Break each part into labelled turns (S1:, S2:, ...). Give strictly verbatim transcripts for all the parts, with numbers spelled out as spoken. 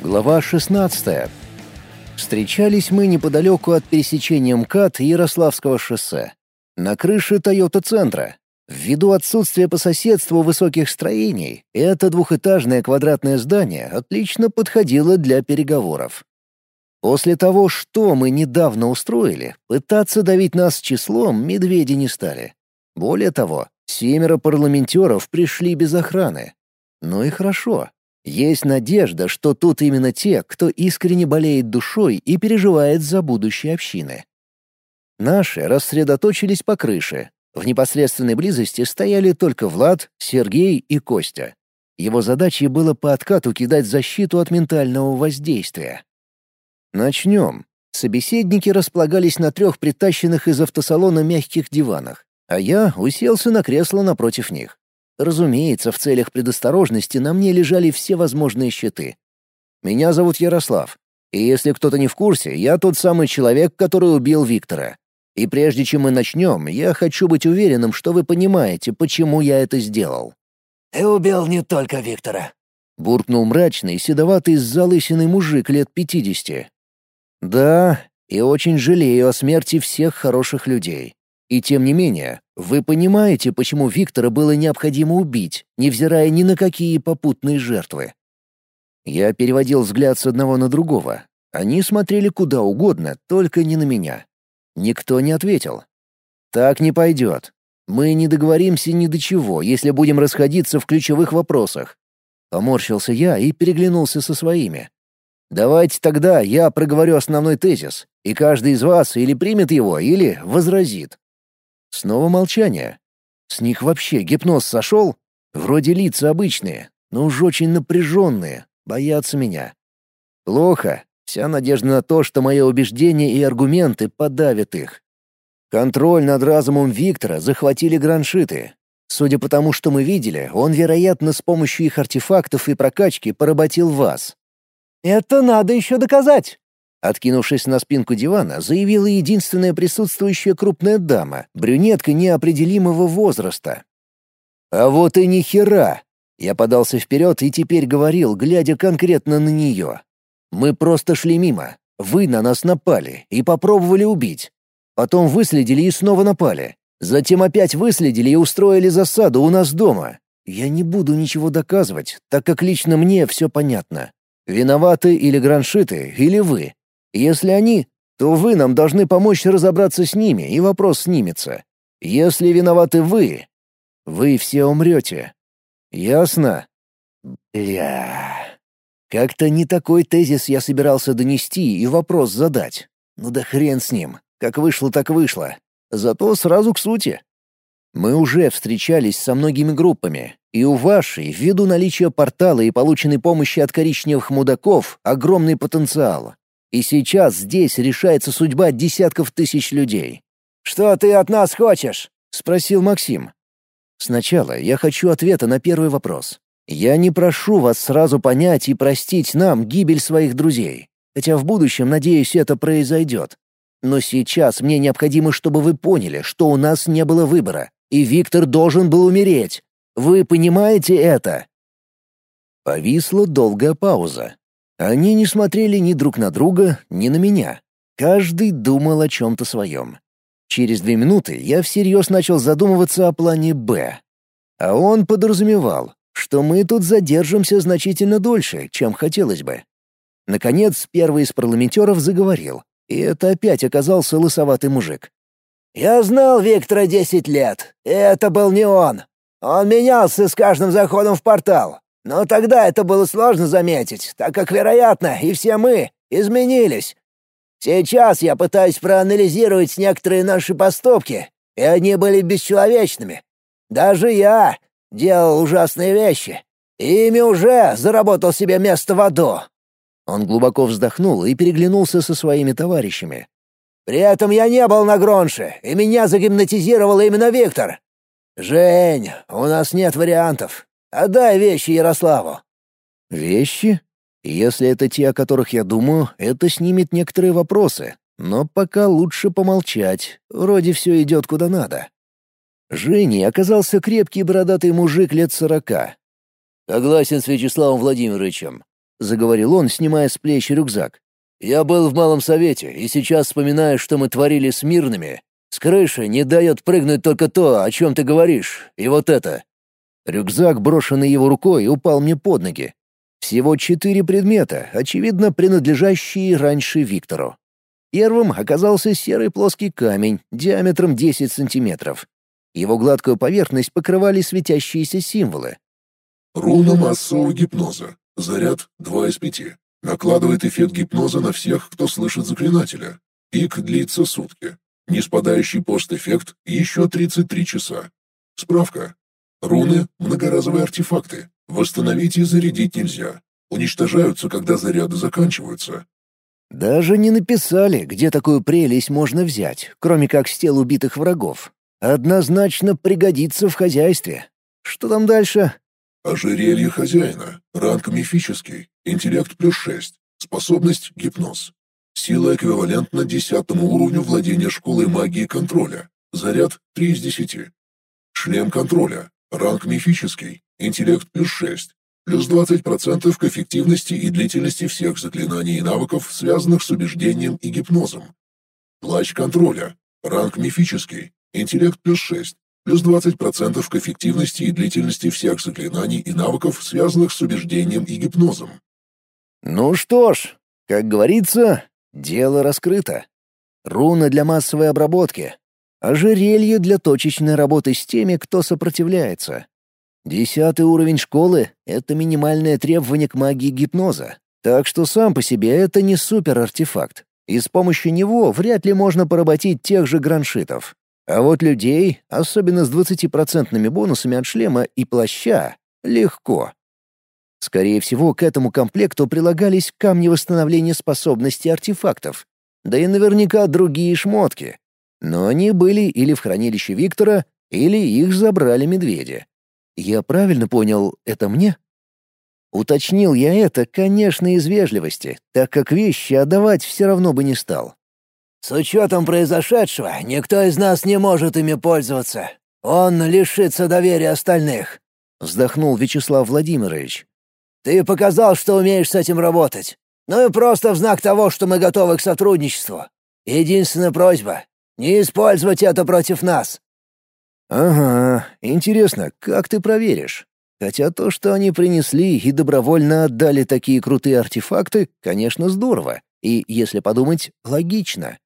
S1: Глава шестнадцатая. Встречались мы неподалеку от пересечения МКАД и Ярославского шоссе. На крыше Тойота-центра. Ввиду отсутствия по соседству высоких строений, это двухэтажное квадратное здание отлично подходило для переговоров. После того, что мы недавно устроили, пытаться давить нас числом медведи не стали. Более того, семеро парламентеров пришли без охраны. Ну и хорошо. Есть надежда, что тут именно те, кто искренне болеет душой и переживает за будущее общины. Наши рассредоточились по крыше. В непосредственной близости стояли только Влад, Сергей и Костя. Его задачей было по откату кидать защиту от ментального воздействия. Начнем. Собеседники располагались на трех притащенных из автосалона мягких диванах, а я уселся на кресло напротив них. Разумеется, в целях предосторожности на мне лежали все возможные щиты. Меня зовут Ярослав, и если кто-то не в курсе, я тот самый человек, который убил Виктора. И прежде чем мы начнем, я хочу быть уверенным, что вы понимаете, почему я это сделал.
S2: «Ты убил не только Виктора»,
S1: — буркнул мрачный, седоватый с залысиной мужик лет пятидесяти. «Да, и очень жалею о смерти всех хороших людей. И тем не менее, вы понимаете, почему Виктора было необходимо убить, невзирая ни на какие попутные жертвы?» Я переводил взгляд с одного на другого. Они смотрели куда угодно, только не на меня. Никто не ответил. «Так не пойдет. Мы не договоримся ни до чего, если будем расходиться в ключевых вопросах». Поморщился я и переглянулся со своими. «Давайте тогда я проговорю основной тезис, и каждый из вас или примет его, или возразит». Снова молчание. С них вообще гипноз сошел? Вроде лица обычные, но уж очень напряженные, боятся меня. Плохо. Вся надежда на то, что мои убеждения и аргументы подавят их. Контроль над разумом Виктора захватили граншиты. Судя по тому, что мы видели, он, вероятно, с помощью их артефактов и прокачки поработил вас.
S2: «Это надо еще доказать!»
S1: Откинувшись на спинку дивана, заявила единственная присутствующая крупная дама, брюнетка неопределимого возраста. «А вот и ни хера!» Я подался вперед и теперь говорил, глядя конкретно на нее. «Мы просто шли мимо. Вы на нас напали и попробовали убить. Потом выследили и снова напали. Затем опять выследили и устроили засаду у нас дома. Я не буду ничего доказывать, так как лично мне все понятно. Виноваты или граншиты, или вы. Если они, то вы нам должны помочь разобраться с ними, и вопрос снимется. Если виноваты вы, вы все умрете. Ясно?» Бля... Как-то не такой тезис я собирался донести и вопрос задать. Ну да хрен с ним. Как вышло, так вышло. Зато сразу к сути. Мы уже встречались со многими группами, и у вашей, ввиду наличия портала и полученной помощи от коричневых мудаков, огромный потенциал. И сейчас здесь решается судьба десятков тысяч людей.
S2: «Что ты от нас хочешь?»
S1: — спросил Максим. «Сначала я хочу ответа на первый вопрос. Я не прошу вас сразу понять и простить нам гибель своих друзей, хотя в будущем, надеюсь, это произойдет. Но сейчас мне необходимо, чтобы вы поняли, что у нас не было выбора, и Виктор должен был умереть. Вы понимаете это?» Повисла долгая пауза. Они не смотрели ни друг на друга, ни на меня. Каждый думал о чем-то своем. Через две минуты я всерьез начал задумываться о плане «Б». А он подразумевал, что мы тут задержимся значительно дольше, чем хотелось бы. Наконец, первый из парламентеров заговорил, и это опять оказался лысоватый мужик.
S2: «Я знал Виктора десять лет, и это был не он. Он менялся с каждым заходом в портал. Но тогда это было сложно заметить, так как, вероятно, и все мы изменились. Сейчас я пытаюсь проанализировать некоторые наши поступки, и они были бесчеловечными. Даже я делал ужасные вещи, и ими уже заработал себе место в аду».
S1: Он глубоко вздохнул и переглянулся со своими товарищами.
S2: «При этом я не был на Гронше, и меня загипнотизировал именно Виктор. Жень, у нас нет вариантов. Отдай вещи Ярославу».
S1: «Вещи? Если это те, о которых я думаю, это снимет некоторые вопросы. Но пока лучше помолчать, вроде все идет куда надо». Женей оказался крепкий бородатый мужик лет сорока.
S3: «Согласен с Вячеславом Владимировичем.
S1: — заговорил он, снимая с плеч рюкзак. «Я был в Малом Совете, и сейчас вспоминаю, что мы творили с мирными. С крыши не дает прыгнуть только то, о чем ты говоришь, и вот это». Рюкзак, брошенный его рукой, упал мне под ноги. Всего четыре предмета, очевидно, принадлежащие раньше Виктору. Первым оказался серый плоский камень диаметром десять сантиметров. Его гладкую поверхность покрывали светящиеся символы.
S3: Руна массового гипноза. Заряд два из пяти. Накладывает эффект гипноза на всех, кто слышит заклинателя. Пик длится сутки. Неспадающий постэффект еще тридцать три часа. Справка. Руны — многоразовые артефакты. Восстановить и зарядить нельзя. Уничтожаются, когда заряды заканчиваются.
S1: Даже не написали, где такую прелесть можно взять, кроме как с тел убитых врагов. Однозначно пригодится в хозяйстве. Что там дальше?
S3: Ожерелье хозяина. Ранг мифический. Интеллект плюс шесть. Способность — гипноз. Сила эквивалентна десятому уровню владения школой магии контроля. Заряд — три из десяти. Шлем контроля. Ранг мифический. Интеллект плюс шесть. Плюс двадцать процентов к эффективности и длительности всех заклинаний и навыков, связанных с убеждением и гипнозом. Плащ контроля. Ранг мифический. Интеллект плюс шесть. Плюс двадцать процентов к эффективности и длительности всех заклинаний и навыков, связанных с убеждением и гипнозом.
S1: Ну что ж, как говорится, дело раскрыто. Руна для массовой обработки. Ожерелье для точечной работы с теми, кто сопротивляется. Десятый уровень школы — это минимальное требование к магии гипноза. Так что сам по себе это не супер-артефакт. И с помощью него вряд ли можно поработить тех же граншитов. А вот людей, особенно с двадцатипроцентными бонусами от шлема и плаща, легко. Скорее всего, к этому комплекту прилагались камни восстановления способностей артефактов. Да и наверняка другие шмотки. Но они были или в хранилище Виктора, или их забрали медведи. Я правильно понял, это мне? Уточнил я это, конечно, из вежливости, так как вещи отдавать все равно бы не стал.
S2: «С учетом произошедшего, никто из нас не может ими пользоваться. Он лишится доверия остальных», — вздохнул Вячеслав Владимирович. «Ты показал, что умеешь с этим работать. Ну и просто в знак того, что мы готовы к сотрудничеству. Единственная просьба — не использовать это против нас».
S1: «Ага, интересно, как ты проверишь? Хотя то, что они принесли и добровольно отдали такие крутые артефакты, конечно, здорово, и, если подумать, логично.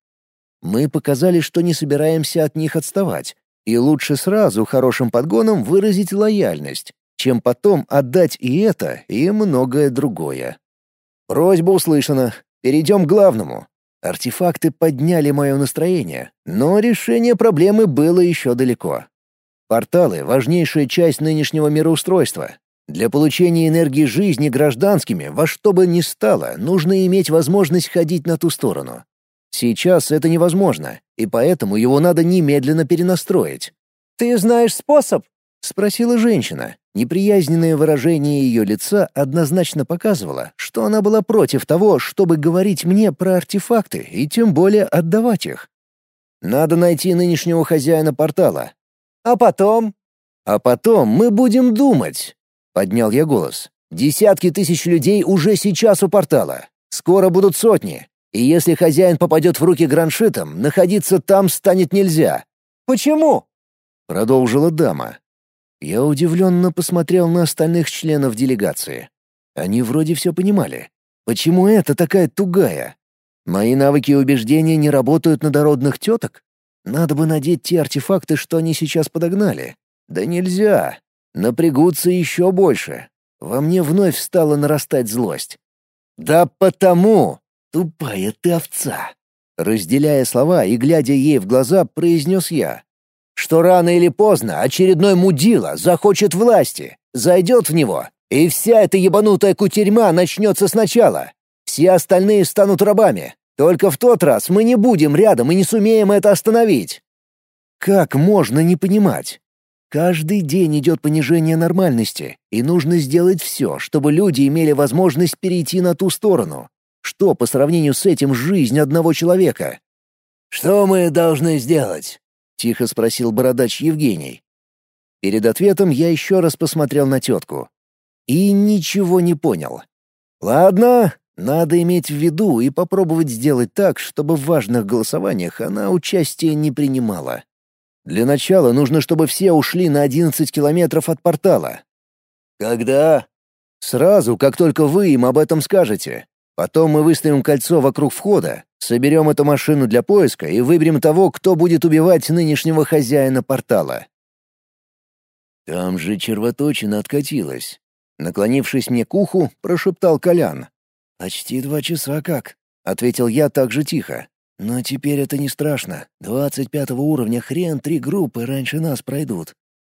S1: Мы показали, что не собираемся от них отставать, и лучше сразу хорошим подгоном выразить лояльность, чем потом отдать и это, и многое другое. Просьба услышана. Перейдем к главному. Артефакты подняли мое настроение, но решение проблемы было еще далеко. Порталы — важнейшая часть нынешнего мироустройства. Для получения энергии жизни гражданскими во что бы ни стало нужно иметь возможность ходить на ту сторону. Сейчас это невозможно, и поэтому его надо немедленно перенастроить.
S2: «Ты знаешь способ?»
S1: — спросила женщина. Неприязненное выражение ее лица однозначно показывало, что она была против того, чтобы говорить мне про артефакты и тем более отдавать их. Надо найти нынешнего хозяина портала.
S2: «А потом?»
S1: «А потом мы будем думать», — поднял я голос. «Десятки тысяч людей уже сейчас у портала. Скоро будут сотни. И если хозяин попадет в руки граншитам, находиться там станет нельзя».
S2: «Почему?»
S1: — продолжила дама. Я удивленно посмотрел на остальных членов делегации. Они вроде все понимали. Почему это такая тугая? Мои навыки и убеждения не работают на дородных теток? Надо бы надеть те артефакты, что они сейчас подогнали. Да нельзя. Напрягутся еще больше. Во мне вновь стала нарастать злость. «Да потому! Тупая ты овца!» Разделяя слова и глядя ей в глаза, произнес я. «Что рано или поздно очередной мудила захочет власти, зайдет в него, и вся эта ебанутая кутерьма начнется сначала. Все остальные станут рабами. Только в тот раз мы не будем рядом и не сумеем это остановить». Как можно не понимать? Каждый день идет понижение нормальности, и нужно сделать все, чтобы люди имели возможность перейти на ту сторону. Что по сравнению с этим жизнь одного человека?
S2: «Что мы должны сделать?» —
S1: тихо спросил бородач Евгений. Перед ответом я еще раз посмотрел на тетку. И ничего не понял. Ладно, надо иметь в виду и попробовать сделать так, чтобы в важных голосованиях она участие не принимала. Для начала нужно, чтобы все ушли на одиннадцать километров от портала. Когда? Сразу, как только вы им об этом скажете. Потом мы выставим кольцо вокруг входа, соберем эту машину для поиска и выберем того, кто будет убивать нынешнего хозяина портала. Там же червоточина откатилась. Наклонившись мне к уху, прошептал Колян. «Почти два часа как», — ответил я так же тихо. «Но теперь это не страшно. Двадцать пятого уровня хрен три группы раньше нас пройдут».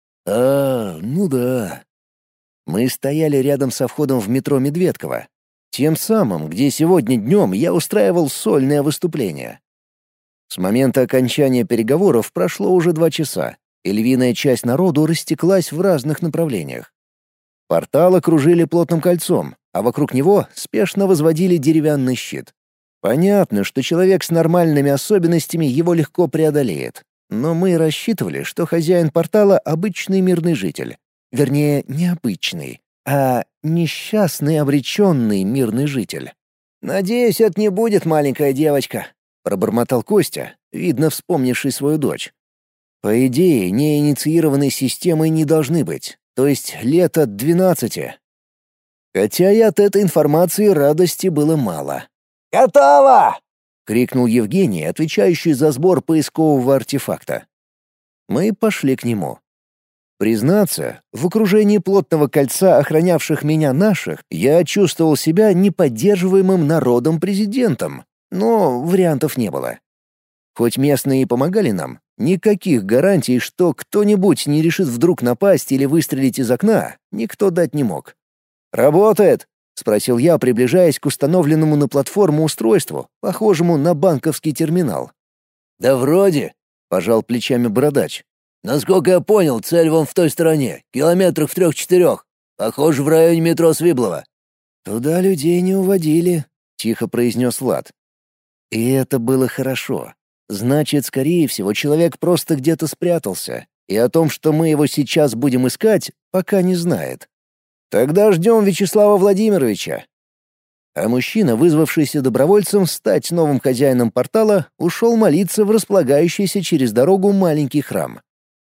S1: «А, ну да». Мы стояли рядом со входом в метро Медведково. Тем самым, где сегодня днем я устраивал сольное выступление. С момента окончания переговоров прошло уже два часа, и львиная часть народу растеклась в разных направлениях. Портал окружили плотным кольцом, а вокруг него спешно возводили деревянный щит. Понятно, что человек с нормальными особенностями его легко преодолеет, но мы рассчитывали, что хозяин портала — обычный мирный житель. Вернее, не обычный, а несчастный обреченный мирный житель. «Надеюсь, это не будет маленькая девочка», — пробормотал Костя, видно, вспомнивший свою дочь. «По идее, неинициированной системой не должны быть, то есть лет от двенадцати». Хотя и от этой информации радости было мало.
S2: «Готово!»
S1: — крикнул Евгений, отвечающий за сбор поискового артефакта. Мы пошли к нему. Признаться, в окружении плотного кольца охранявших меня наших я чувствовал себя неподдерживаемым народом-президентом, но вариантов не было. Хоть местные и помогали нам, никаких гарантий, что кто-нибудь не решит вдруг напасть или выстрелить из окна, никто дать не мог. «Работает?» — спросил я, приближаясь к установленному на платформу устройству, похожему на банковский терминал.
S2: «Да вроде», — пожал плечами бородач. «Насколько я понял, цель вон в той стороне, километрах в трех-четырех. Похоже, в районе метро Свиблова».
S1: «Туда людей не уводили», — тихо произнес Влад. И это было хорошо. Значит, скорее всего, человек просто где-то спрятался, и о том, что мы его сейчас будем искать, пока не знает. Тогда ждем Вячеслава Владимировича. А мужчина, вызвавшийся добровольцем стать новым хозяином портала, ушел молиться в располагающийся через дорогу маленький храм.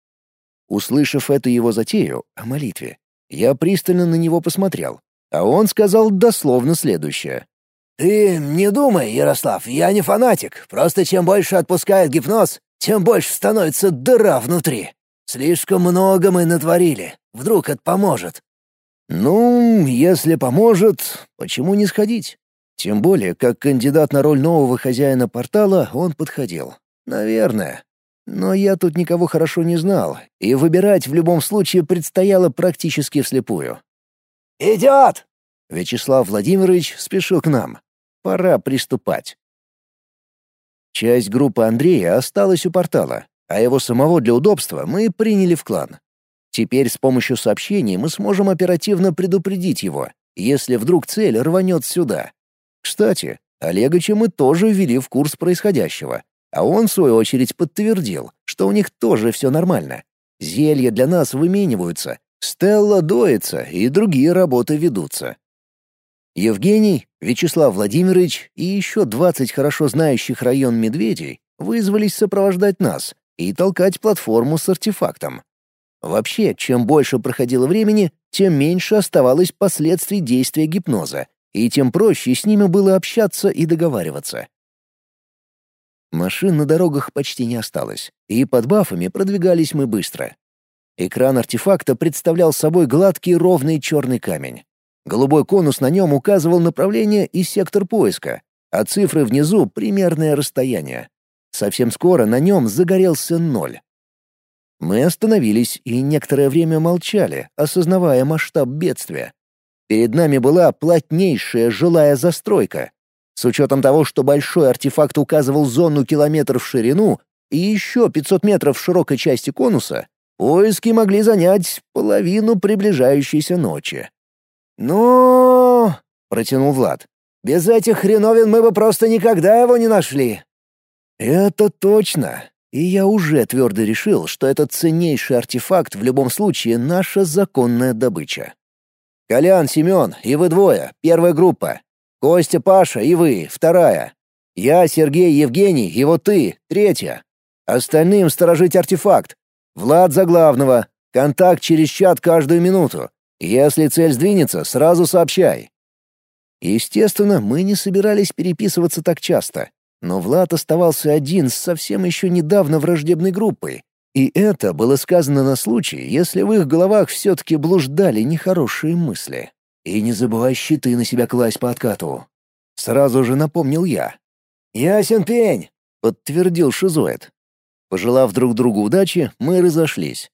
S1: Услышав эту его затею о молитве, я пристально на него посмотрел, а он сказал дословно следующее.
S2: «Ты не думай, Ярослав, я не фанатик. Просто чем больше отпускает гипноз, тем больше становится дыра внутри. Слишком много мы натворили. Вдруг это поможет?»
S1: «Ну, если поможет, почему не сходить? Тем более, как кандидат на роль нового хозяина портала он подходил. Наверное. Но я тут никого хорошо не знал, и выбирать в любом случае предстояло практически вслепую».
S2: «Идет!»
S1: Вячеслав Владимирович спешил к нам. Пора приступать. Часть группы Андрея осталась у портала, а его самого для удобства мы приняли в клан. Теперь с помощью сообщений мы сможем оперативно предупредить его, если вдруг цель рванет сюда. Кстати, Олегыча мы тоже ввели в курс происходящего, а он, в свою очередь, подтвердил, что у них тоже все нормально. Зелья для нас вымениваются, Стелла доится и другие работы ведутся. Евгений, Вячеслав Владимирович и еще двадцать хорошо знающих район медведей вызвались сопровождать нас и толкать платформу с артефактом. Вообще, чем больше проходило времени, тем меньше оставалось последствий действия гипноза, и тем проще с ними было общаться и договариваться. Машин на дорогах почти не осталось, и под бафами продвигались мы быстро. Экран артефакта представлял собой гладкий ровный черный камень. Голубой конус на нем указывал направление и сектор поиска, а цифры внизу — примерное расстояние. Совсем скоро на нем загорелся ноль. Мы остановились и некоторое время молчали, осознавая масштаб бедствия. Перед нами была плотнейшая жилая застройка. С учетом того, что большой артефакт указывал зону километр в ширину и еще пятьсот метров в широкой части конуса, поиски могли занять половину приближающейся ночи. «Ну...» — протянул Влад. «Без этих хреновин мы бы просто никогда его не нашли». «Это точно. И я уже твердо решил, что этот ценнейший артефакт в любом случае наша законная добыча». Колян, Семен и вы двое, первая группа. Костя, Паша и вы, вторая. Я, Сергей, Евгений и вот ты, третья. Остальным сторожить артефакт. Влад за главного. Контакт через чат каждую минуту. Если цель сдвинется, сразу сообщай». Естественно, мы не собирались переписываться так часто. Но Влад оставался один с совсем еще недавно враждебной группой. И это было сказано на случай, если в их головах все-таки блуждали нехорошие мысли. «И не забывай щиты на себя класть по откату». Сразу же напомнил я.
S2: «Ясен пень»,
S1: — подтвердил шизоид. Пожелав друг другу удачи, мы разошлись.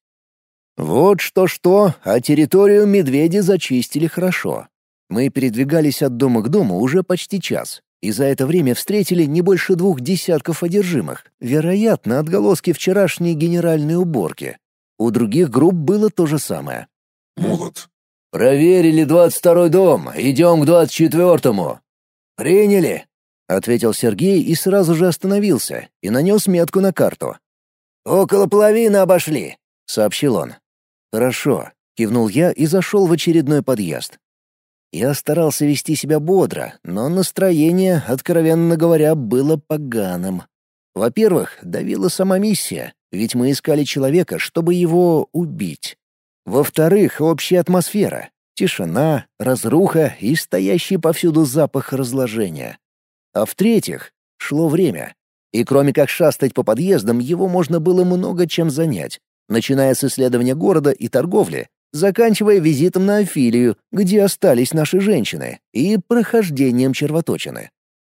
S1: Вот что-что, а территорию медведи зачистили хорошо. Мы передвигались от дома к дому уже почти час, и за это время встретили не больше двух десятков одержимых, вероятно, отголоски вчерашней генеральной уборки. У других групп было то же самое.
S3: Молот.
S2: «Проверили двадцать второй дом, идем к двадцать четвертому». «Приняли», — ответил Сергей и сразу же остановился и нанес метку на карту. «Около половины обошли», — сообщил он. «Хорошо», — кивнул я и зашел в очередной подъезд. Я старался вести себя бодро, но настроение, откровенно говоря, было поганым. Во-первых, давила сама миссия, ведь мы искали человека, чтобы его убить. Во-вторых, общая атмосфера, тишина, разруха и стоящий повсюду запах разложения. А в-третьих, шло время. И кроме как шастать по подъездам, его можно было много чем занять, начиная с исследования города и торговли, заканчивая визитом на Афилию, где остались наши женщины, и прохождением червоточины.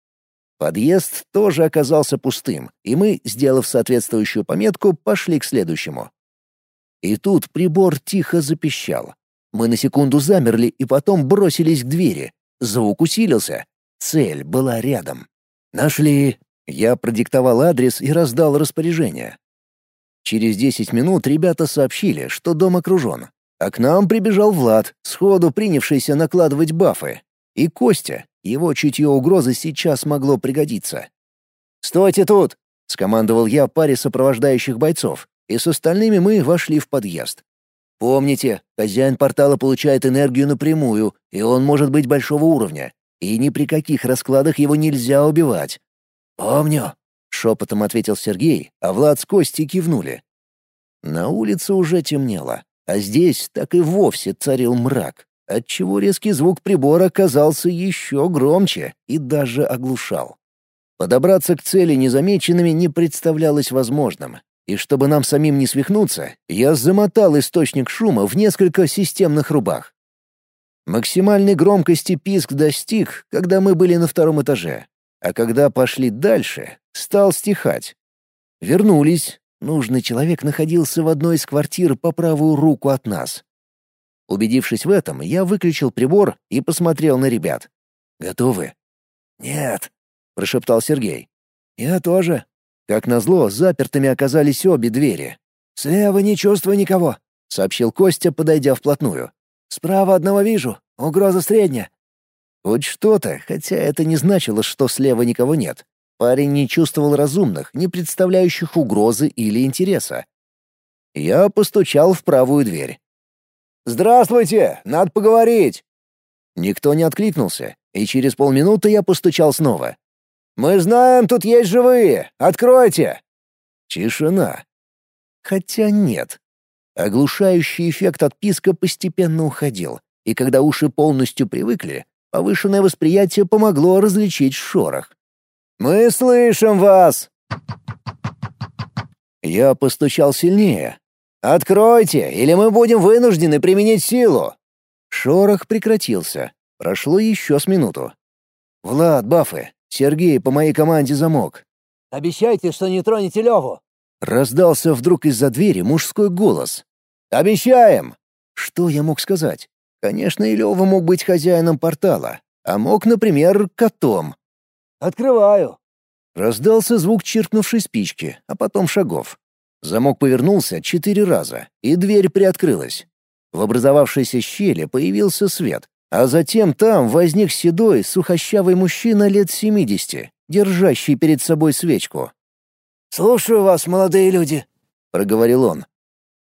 S2: Подъезд тоже оказался пустым, и мы, сделав соответствующую пометку, пошли к следующему. И тут прибор тихо запищал. Мы на секунду замерли и потом бросились к двери. Звук усилился. Цель была рядом. «Нашли!» Я продиктовал адрес и раздал распоряжение. Через десять минут ребята сообщили, что дом окружен. А к нам прибежал Влад, сходу принявшийся накладывать бафы. И Костя, его чутье угрозы сейчас могло пригодиться. «Стойте тут!» — скомандовал я паре сопровождающих бойцов, и с остальными мы вошли в подъезд. «Помните, хозяин портала получает энергию напрямую, и он может быть большого уровня, и ни при каких раскладах его нельзя убивать». «Помню», — шепотом ответил Сергей, а Влад с Костей кивнули. На улице уже темнело, а здесь так и вовсе царил мрак, отчего резкий звук прибора казался еще громче и даже оглушал. Подобраться к цели незамеченными не представлялось возможным, и чтобы нам самим не свихнуться, я замотал источник шума в несколько системных рубах. Максимальной громкости писк достиг, когда мы были на втором этаже, а когда пошли дальше, стал стихать. Вернулись. Нужный человек находился в одной из квартир по правую руку от нас. Убедившись в этом, я выключил прибор и посмотрел на ребят. «Готовы?» «Нет», — прошептал Сергей. «Я тоже». Как назло, запертыми оказались обе двери. «Слева не чувствую никого», — сообщил Костя, подойдя вплотную. «Справа одного вижу. Угроза средняя». Хоть что-то, хотя это не значило, что слева никого нет. Парень не чувствовал разумных, не представляющих угрозы или интереса. Я постучал в правую дверь. «Здравствуйте! Надо поговорить!» Никто не откликнулся, и через полминуты я постучал снова. «Мы знаем, тут есть живые! Откройте!» Тишина. Хотя нет. Оглушающий эффект от писка постепенно уходил, и когда уши полностью привыкли, повышенное восприятие помогло различить шорох. «Мы слышим вас!» Я постучал сильнее. «Откройте, или мы будем вынуждены применить силу!» Шорох прекратился. Прошло еще с минуту. «Влад, бафы. Сергей, по моей команде замок». «Обещайте, что не тронете Леву!»
S1: Раздался вдруг из-за двери мужской голос. «Обещаем!» Что я мог сказать? Конечно, и Лева мог быть хозяином портала, а мог, например, котом.
S2: «Открываю!»
S1: Раздался звук чиркнувшей спички, а потом шагов. Замок повернулся четыре раза, и дверь приоткрылась. В образовавшейся щели появился свет, а затем там возник седой, сухощавый мужчина лет семидесяти, держащий перед собой свечку.
S2: «Слушаю вас, молодые люди», —
S1: проговорил он.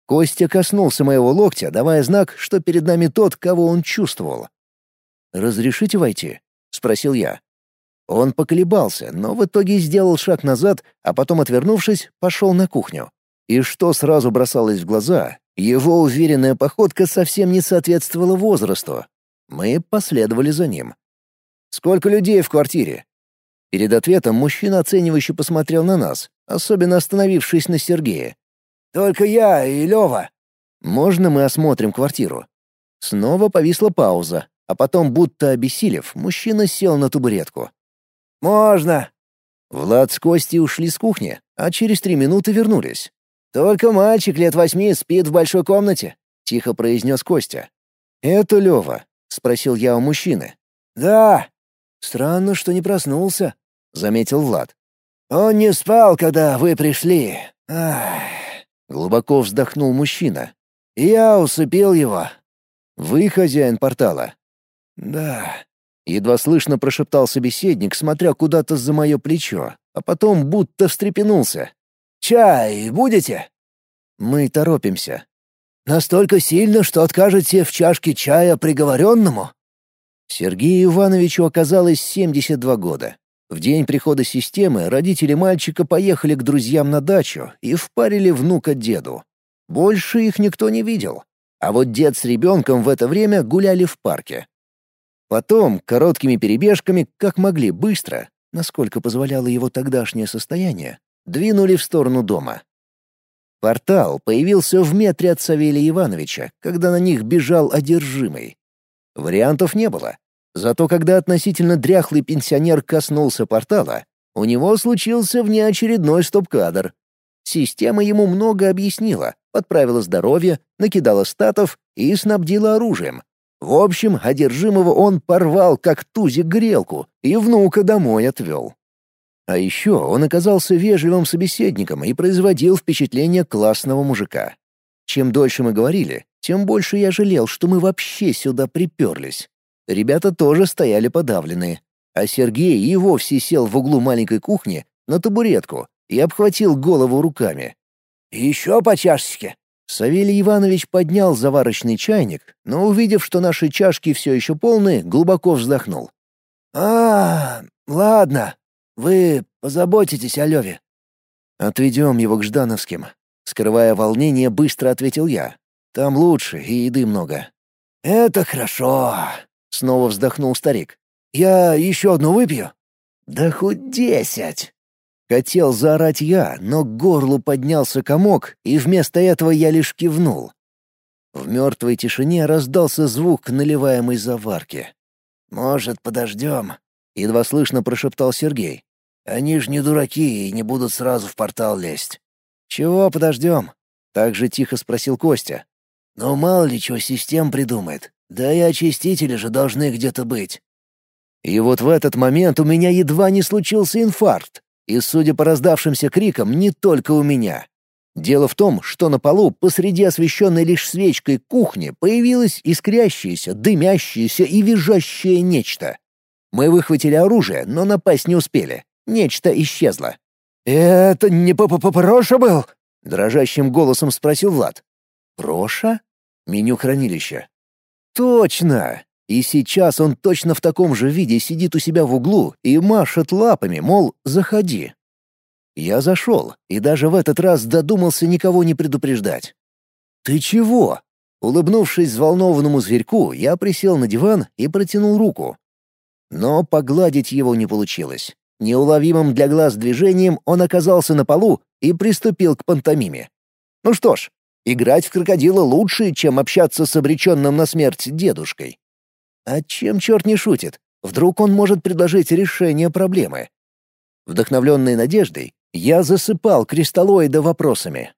S1: Костя коснулся моего локтя, давая знак, что перед нами тот, кого он чувствовал. «Разрешите войти?» — спросил я. Он поколебался, но в итоге сделал шаг назад, а потом, отвернувшись, пошел на кухню. И что сразу бросалось в глаза, его уверенная походка совсем не соответствовала возрасту. Мы последовали за ним. «Сколько людей в квартире?» Перед ответом мужчина оценивающе посмотрел на нас, особенно остановившись на Сергее.
S2: «Только я и Лёва».
S1: «Можно мы осмотрим квартиру?» Снова повисла пауза, а потом, будто обессилев, мужчина сел на табуретку.
S2: «Можно».
S1: Влад с Костей ушли с кухни, а через три минуты вернулись.
S2: «Только мальчик лет восьми спит в большой комнате»,
S1: — тихо произнес Костя. «Это Лёва?» — спросил я у мужчины.
S2: «Да». «Странно, что не проснулся»,
S1: — заметил Влад.
S2: «Он не спал, когда вы пришли. Ах».
S1: Глубоко вздохнул мужчина.
S2: «Я усыпил его».
S1: «Вы хозяин портала?»
S2: «Да».
S1: Едва слышно прошептал собеседник, смотря куда-то за мое плечо, а потом будто встрепенулся.
S2: «Чай будете?»
S1: «Мы торопимся».
S2: «Настолько сильно, что откажете в чашке чая приговоренному?»
S1: Сергею Ивановичу оказалось семьдесят два года. В день прихода системы родители мальчика поехали к друзьям на дачу и впарили внука деду. Больше их никто не видел. А вот дед с ребенком в это время гуляли в парке. Потом, короткими перебежками, как могли быстро, насколько позволяло его тогдашнее состояние, двинули в сторону дома. Портал появился в метре от Савелия Ивановича, когда на них бежал одержимый. Вариантов не было. Зато когда относительно дряхлый пенсионер коснулся портала, у него случился внеочередной стоп-кадр. Система ему много объяснила, подправила здоровье, накидала статов и снабдила оружием. В общем, одержимого он порвал, как тузик грелку, и внука домой отвел. А еще он оказался вежливым собеседником и производил впечатление классного мужика. Чем дольше мы говорили, тем больше я жалел, что мы вообще сюда приперлись. Ребята тоже стояли подавленные, а Сергей и вовсе сел в углу маленькой кухни на табуретку и обхватил голову руками.
S2: «Еще по чашечке?»
S1: Савелий Иванович поднял заварочный чайник, но, увидев, что наши чашки все еще полны, глубоко вздохнул.
S2: «А, ладно. Вы позаботитесь о Леве».
S1: «Отведем его к Ждановским». Скрывая волнение, быстро ответил я. «Там лучше и еды много».
S2: «Это хорошо», — снова вздохнул старик. «Я еще одну выпью?»
S1: «Да хоть десять!» Хотел заорать я, но к горлу поднялся комок, и вместо этого я лишь кивнул. В мертвой тишине раздался звук наливаемой заварки.
S2: «Может, подождем?»
S1: — едва слышно прошептал Сергей.
S2: «Они ж не дураки и не будут сразу в портал лезть».
S1: «Чего подождем?» — так же тихо спросил Костя.
S2: «Ну мало ли чего систем придумает. Да и очистители же должны где-то быть».
S1: И вот в этот момент у меня едва не случился инфаркт. И, судя по раздавшимся крикам, не только у меня. Дело в том, что на полу, посреди освещенной лишь свечкой кухни, появилось искрящееся, дымящееся и визжащее нечто. Мы выхватили оружие, но напасть не успели. Нечто исчезло.
S2: «Это не П-П-Проша был?»
S1: — дрожащим голосом спросил Влад. «Проша? Меню хранилища». «Точно! И сейчас он точно в таком же виде сидит у себя в углу и машет лапами, мол, заходи». Я зашел, и даже в этот раз додумался никого не предупреждать. «Ты чего?» Улыбнувшись взволнованному зверьку, я присел на диван и протянул руку. Но погладить его не получилось. Неуловимым для глаз движением он оказался на полу и приступил к пантомиме. Ну что ж, играть в крокодила лучше, чем общаться с обреченным на смерть дедушкой. А чем черт не шутит? Вдруг он может предложить решение проблемы? Вдохновленный надеждой, я засыпал кристаллоида вопросами.